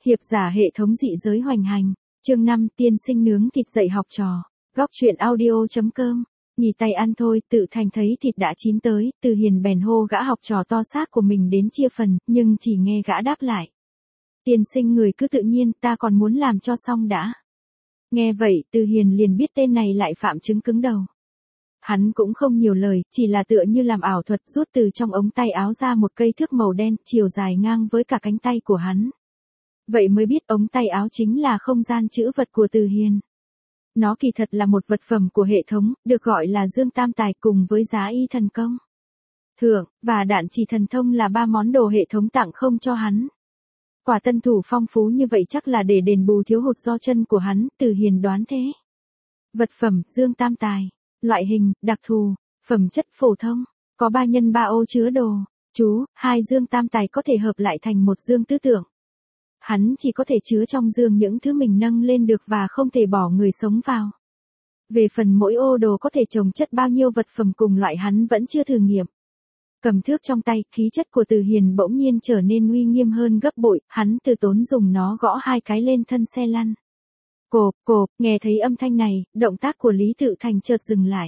Hiệp giả hệ thống dị giới hoành hành. Chương 5, tiên sinh nướng thịt dạy học trò. Góc truyện audio.com. Nhì tay ăn thôi, Tự Thành thấy thịt đã chín tới, Từ Hiền bèn hô gã học trò to xác của mình đến chia phần, nhưng chỉ nghe gã đáp lại. Tiên sinh người cứ tự nhiên, ta còn muốn làm cho xong đã. Nghe vậy, Từ Hiền liền biết tên này lại phạm chứng cứng đầu. Hắn cũng không nhiều lời, chỉ là tựa như làm ảo thuật rút từ trong ống tay áo ra một cây thước màu đen, chiều dài ngang với cả cánh tay của hắn. Vậy mới biết ống tay áo chính là không gian trữ vật của Từ Hiền. Nó kỳ thật là một vật phẩm của hệ thống, được gọi là Dương Tam Tài cùng với giá y thần công. Thưởng, và đạn chỉ thần thông là 3 món đồ hệ thống tặng không cho hắn. Quả tân thủ phong phú như vậy chắc là để đền bù thiếu hụt do chân của hắn, Từ Hiền đoán thế. Vật phẩm, Dương Tam Tài. Loại hình, đặc thù, phẩm chất phổ thông, có 3 x 3 ô chứa đồ. Chú, 2 dương tam tài có thể hợp lại thành một dương tứ tưởng. Hắn chỉ có thể chứa trong dương những thứ mình nâng lên được và không thể bỏ người sống vào. Về phần mỗi ô đồ có thể chồng chất bao nhiêu vật phẩm cùng loại hắn vẫn chưa thử nghiệm. Cầm thước trong tay, khí chất của Từ Hiền bỗng nhiên trở nên uy nghiêm hơn gấp bội, hắn từ tốn dùng nó gõ 2 cái lên thân xe lăn. Cộp, cộp, nghe thấy âm thanh này, động tác của Lý Tự Thành chợt dừng lại.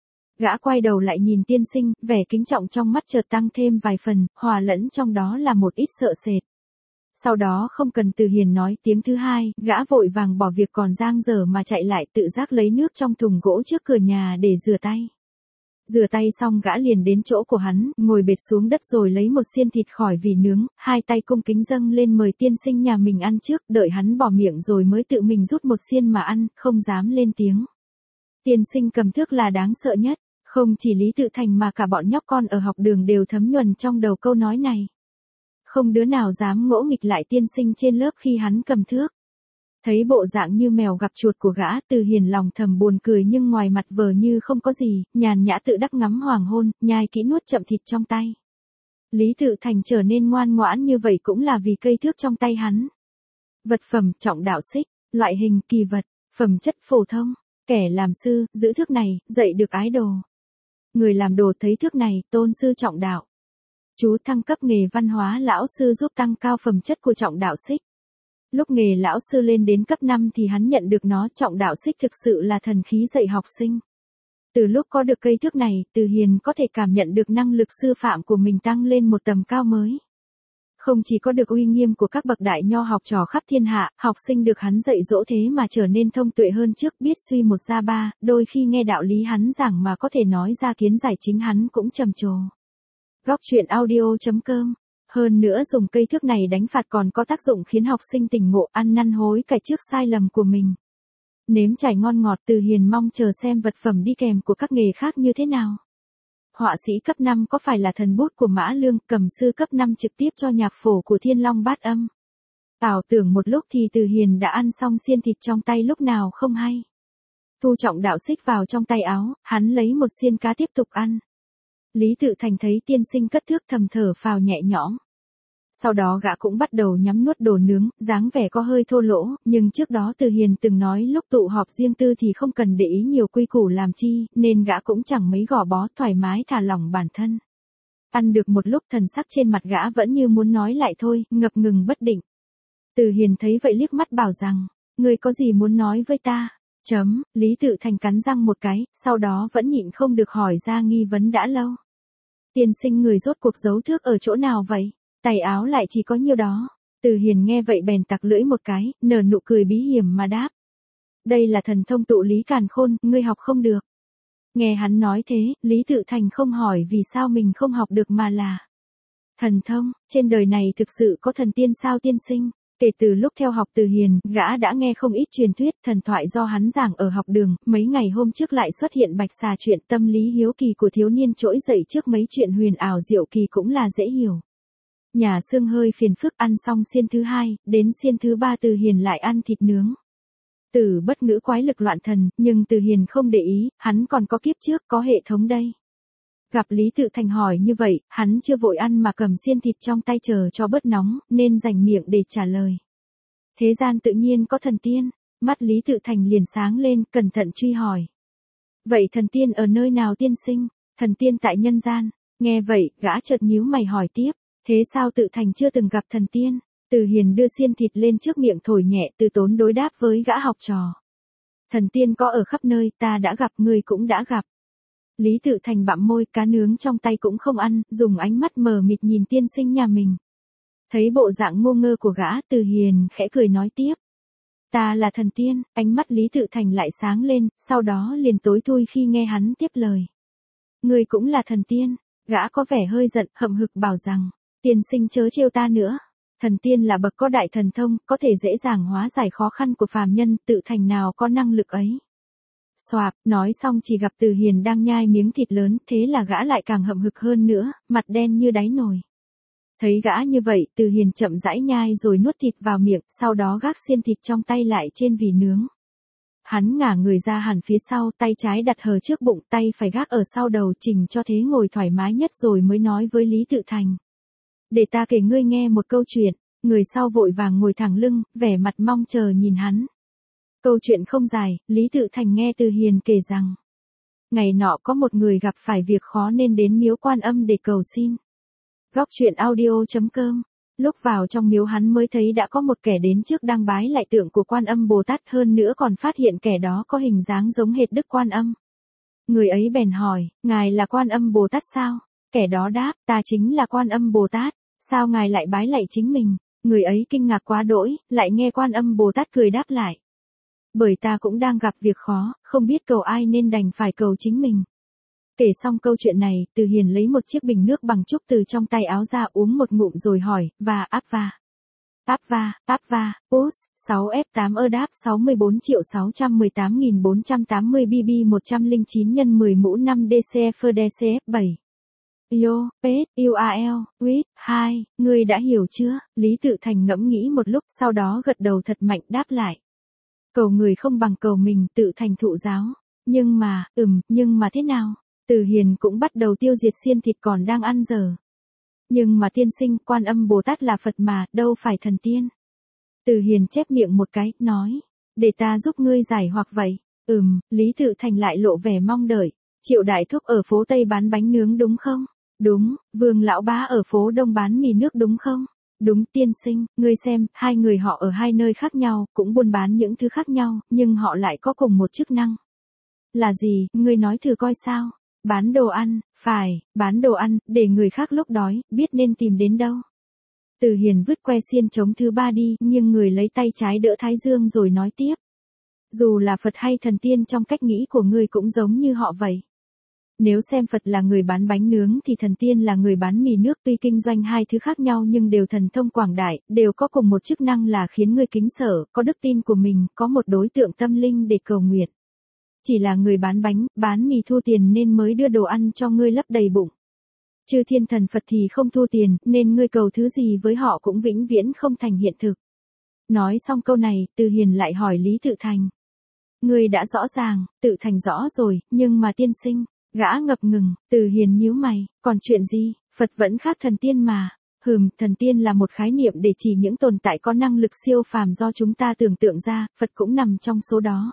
Gã quay đầu lại nhìn tiên sinh, vẻ kính trọng trong mắt chợt tăng thêm vài phần, hòa lẫn trong đó là một ít sợ sệt. Sau đó không cần Từ Hiền nói tiếng thứ hai, gã vội vàng bỏ việc còn dang dở mà chạy lại tự giác lấy nước trong thùng gỗ trước cửa nhà để rửa tay. Rửa tay xong gã liền đến chỗ của hắn, ngồi bệt xuống đất rồi lấy một xiên thịt khỏi vỉ nướng, 2 tay cung kính dâng lên mời tiên sinh nhà mình ăn trước, đợi hắn bỏ miệng rồi mới tự mình rút một xiên mà ăn, không dám lên tiếng. Tiên sinh cầm thước là đáng sợ nhất, không chỉ Lý Tự Thành mà cả bọn nhóc con ở học đường đều thấm nhuần trong đầu câu nói này. Không đứa nào dám ngỗ nghịch lại tiên sinh trên lớp khi hắn cầm thước. Thấy bộ dạng như mèo gặp chuột của gã, Từ Hiền lòng thầm buồn cười nhưng ngoài mặt vờ như không có gì, nhàn nhã tự đắc ngắm hoàng hôn, nhai kỹ nuốt chậm thịt trong tay. Lý Tự Thành trở nên ngoan ngoãn như vậy cũng là vì cây thước trong tay hắn. Vật phẩm, trọng đạo xích, loại hình, kỳ vật, phẩm chất phổ thông, kẻ làm sư, giữ thước này, dạy được ái đồ. Người làm đồ thấy thước này, tôn sư trọng đạo. Chú thăng cấp nghề văn hóa lão sư giúp tăng cao phẩm chất của trọng đạo xích. Lúc nghề lão sư lên đến cấp 5 thì hắn nhận được nó, trọng đạo xích thực sự là thần khí dạy học sinh. Từ lúc có được cây thước này, Từ Hiền có thể cảm nhận được năng lực sư phạm của mình tăng lên một tầm cao mới. Không chỉ có được uy nghiêm của các bậc đại nho học trò khắp thiên hạ, học sinh được hắn dạy dỗ thế mà trở nên thông tuệ hơn trước, biết suy một ra ba, đôi khi nghe đạo lý hắn giảng mà có thể nói ra kiến giải chính hắn cũng trầm trồ. Góc truyện audio.com. Hơn nữa dùng cây thước này đánh phạt còn có tác dụng khiến học sinh tỉnh ngộ, ăn năn hối cải trước sai lầm của mình. Nếm trải ngon ngọt, Từ Hiền mong chờ xem vật phẩm đi kèm của các nghề khác như thế nào. Họa sĩ cấp 5 có phải là thần bút của Mã Lương, cầm sư cấp 5 trực tiếp cho nhạc phổ của Thiên Long Bát Âm. Ảo tưởng một lúc thì Từ Hiền đã ăn xong xiên thịt trong tay lúc nào không hay. Thu trọng đạo xích vào trong tay áo, hắn lấy một xiên cá tiếp tục ăn. Lý Tự Thành thấy tiên sinh cất thước thầm thở phào nhẹ nhõm. Sau đó gã cũng bắt đầu nhắm nuốt đồ nướng, dáng vẻ có hơi thô lỗ, nhưng trước đó Từ Hiền từng nói lúc tụ họp riêng tư thì không cần để ý nhiều quy củ làm chi, nên gã cũng chẳng mấy gò bó, thoải mái thả lỏng bản thân. Ăn được một lúc thần sắc trên mặt gã vẫn như muốn nói lại thôi, ngập ngừng bất định. Từ Hiền thấy vậy liếc mắt bảo rằng, ngươi có gì muốn nói với ta? Lý Tự Thành cắn răng một cái, sau đó vẫn nhịn không được hỏi ra nghi vấn đã lâu. Tiên sinh người rốt cuộc giấu thước ở chỗ nào vậy? Tay áo lại chỉ có nhiêu đó. Từ Hiền nghe vậy bèn tặc lưỡi một cái, nở nụ cười bí hiểm mà đáp. Đây là thần thông tụ lý càn khôn, ngươi học không được. Nghe hắn nói thế, Lý Tự Thành không hỏi vì sao mình không học được mà là. Thần thông, trên đời này thực sự có thần tiên sao tiên sinh? Kể từ lúc theo học Từ Hiền, gã đã nghe không ít truyền thuyết, thần thoại do hắn giảng ở học đường, mấy ngày hôm trước lại xuất hiện bạch xà chuyện tâm lý hiếu kỳ của thiếu niên trỗi dậy trước mấy chuyện huyền ảo diệu kỳ cũng là dễ hiểu. Nhà xương hơi phiền phức, ăn xong xiên thứ 2, đến xiên thứ 3 Từ Hiền lại ăn thịt nướng. Từ bất ngữ quái lực loạn thần, nhưng Từ Hiền không để ý, hắn còn có kiếp trước, có hệ thống đây. Gặp Lý Tự Thành hỏi như vậy, hắn chưa vội ăn mà cầm xiên thịt trong tay chờ cho bớt nóng, nên dành miệng để trả lời. Thế gian tự nhiên có thần tiên, mắt Lý Tự Thành liền sáng lên, cẩn thận truy hỏi. Vậy thần tiên ở nơi nào tiên sinh? Thần tiên tại nhân gian. Nghe vậy, gã chợt nhíu mày hỏi tiếp. Thế sao Tự Thành chưa từng gặp thần tiên? Từ Hiền đưa xiên thịt lên trước miệng thổi nhẹ, từ tốn đối đáp với gã học trò. Thần tiên có ở khắp nơi, ta đã gặp, ngươi cũng đã gặp. Lý Tự Thành bặm môi, cá nướng trong tay cũng không ăn, dùng ánh mắt mờ mịt nhìn tiên sinh nhà mình. Thấy bộ dạng ngô ngơ của gã, Từ Hiền khẽ cười nói tiếp. Ta là thần tiên, ánh mắt Lý Tự Thành lại sáng lên, sau đó liền tối thui khi nghe hắn tiếp lời. Ngươi cũng là thần tiên, gã có vẻ hơi giận, hậm hực bảo rằng, tiên sinh chớ trêu ta nữa. Thần tiên là bậc có đại thần thông, có thể dễ dàng hóa giải khó khăn của phàm nhân, Tự Thành nào có năng lực ấy. Xoạp, nói xong chỉ gặp Từ Hiền đang nhai miếng thịt lớn, thế là gã lại càng hậm hực hơn nữa, mặt đen như đáy nồi. Thấy gã như vậy, Từ Hiền chậm rãi nhai rồi nuốt thịt vào miệng, sau đó gác xiên thịt trong tay lại trên vỉ nướng. Hắn ngả người ra hẳn phía sau, tay trái đặt hờ trước bụng, tay phải gác ở sau đầu, chỉnh cho thế ngồi thoải mái nhất rồi mới nói với Lý Tự Thành. Để ta kể ngươi nghe một câu chuyện. Người sau vội vàng ngồi thẳng lưng, vẻ mặt mong chờ nhìn hắn. Câu chuyện không dài, Lý Tự Thành nghe Từ Hiền kể rằng. Ngày nọ có một người gặp phải việc khó nên đến miếu Quan Âm để cầu xin. Góc truyện audio.com. Lúc vào trong miếu hắn mới thấy đã có một kẻ đến trước đang bái lại tượng của Quan Âm Bồ Tát, hơn nữa còn phát hiện kẻ đó có hình dáng giống hệt Đức Quan Âm. Người ấy bèn hỏi, ngài là Quan Âm Bồ Tát sao? Kẻ đó đáp, ta chính là Quan Âm Bồ Tát, sao ngài lại bái lạy chính mình? Người ấy kinh ngạc quá đỗi, lại nghe Quan Âm Bồ Tát cười đáp lại. Bởi ta cũng đang gặp việc khó, không biết cầu ai nên đành phải cầu chính mình. Kể xong câu chuyện này, Từ Hiền lấy một chiếc bình nước bằng trúc từ trong tay áo ra, uống một ngụm rồi hỏi, và áp va, pus, 6F8 đáp 64.618.480 BB 109 x 10 mũ 5 DCF DCF 7. Yo, pet, UAL, with, 2, ngươi đã hiểu chưa? Lý Tự Thành ngẫm nghĩ một lúc, sau đó gật đầu thật mạnh đáp lại. Cầu người không bằng cầu mình, Tự Thành thụ giáo. Nhưng mà thế nào? Từ Hiền cũng bắt đầu tiêu diệt xiên thịt còn đang ăn dở. Nhưng mà tiên sinh, Quan Âm Bồ Tát là Phật mà, đâu phải thần tiên. Từ Hiền chép miệng một cái, nói. Để ta giúp ngươi giải hoặc vậy. Lý Tự Thành lại lộ vẻ mong đợi. Triệu Đại Thúc ở phố Tây bán bánh nướng đúng không? Đúng. Vương Lão Bá ở phố Đông bán mì nước đúng không? Đúng tiên sinh, ngươi xem, hai người họ ở hai nơi khác nhau, cũng buôn bán những thứ khác nhau, nhưng họ lại có cùng một chức năng. Là gì, ngươi nói thử coi sao? Bán đồ ăn, phải, bán đồ ăn, để người khác lúc đói, biết nên tìm đến đâu. Từ Hiền vứt que xiên trống thứ ba đi, nhưng người lấy tay trái đỡ thái dương rồi nói tiếp. Dù là Phật hay thần tiên trong cách nghĩ của ngươi cũng giống như họ vậy. Nếu xem Phật là người bán bánh nướng thì thần tiên là người bán mì nước, tuy kinh doanh hai thứ khác nhau nhưng đều thần thông quảng đại, đều có cùng một chức năng là khiến ngươi kính sợ, có đức tin của mình, có một đối tượng tâm linh để cầu nguyện. Chỉ là người bán bánh, bán mì thu tiền nên mới đưa đồ ăn cho ngươi lấp đầy bụng. Chư thiên thần Phật thì không thu tiền, nên ngươi cầu thứ gì với họ cũng vĩnh viễn không thành hiện thực. Nói xong câu này, Từ Hiền lại hỏi Lý Tự Thành. Ngươi đã rõ ràng, Tự Thành rõ rồi, nhưng mà tiên sinh, gã ngập ngừng, Từ Hiền nhíu mày, còn chuyện gì, Phật vẫn khác thần tiên mà. Thần tiên là một khái niệm để chỉ những tồn tại có năng lực siêu phàm do chúng ta tưởng tượng ra, Phật cũng nằm trong số đó.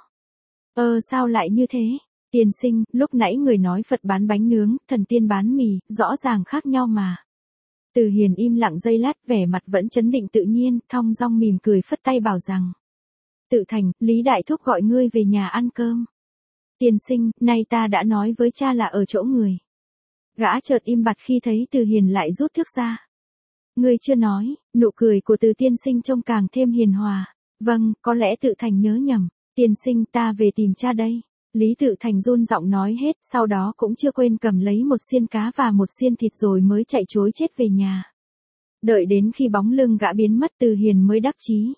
Sao lại như thế? Tiên sinh, lúc nãy người nói Phật bán bánh nướng, thần tiên bán mì, rõ ràng khác nhau mà. Từ Hiền im lặng giây lát, vẻ mặt vẫn trấn định tự nhiên, thong dong mỉm cười phất tay bảo rằng. Tự Thành, Lý Đại Thúc gọi ngươi về nhà ăn cơm. Tiên sinh, nay ta đã nói với cha là ở chỗ người. Gã chợt im bặt khi thấy Từ Hiền lại rút thước ra. Ngươi chưa nói, nụ cười của Từ tiên sinh trông càng thêm hiền hòa. Vâng, có lẽ Tự Thành nhớ nhầm. Tiên sinh, ta về tìm cha đây. Lý Tự Thành run giọng nói hết, sau đó cũng chưa quên cầm lấy một xiên cá và một xiên thịt rồi mới chạy trối chết về nhà. Đợi đến khi bóng lưng gã biến mất, Từ Hiền mới đắc chí.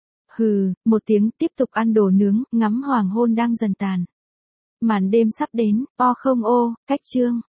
Một tiếng, tiếp tục ăn đồ nướng, ngắm hoàng hôn đang dần tàn. Màn đêm sắp đến, cách chương.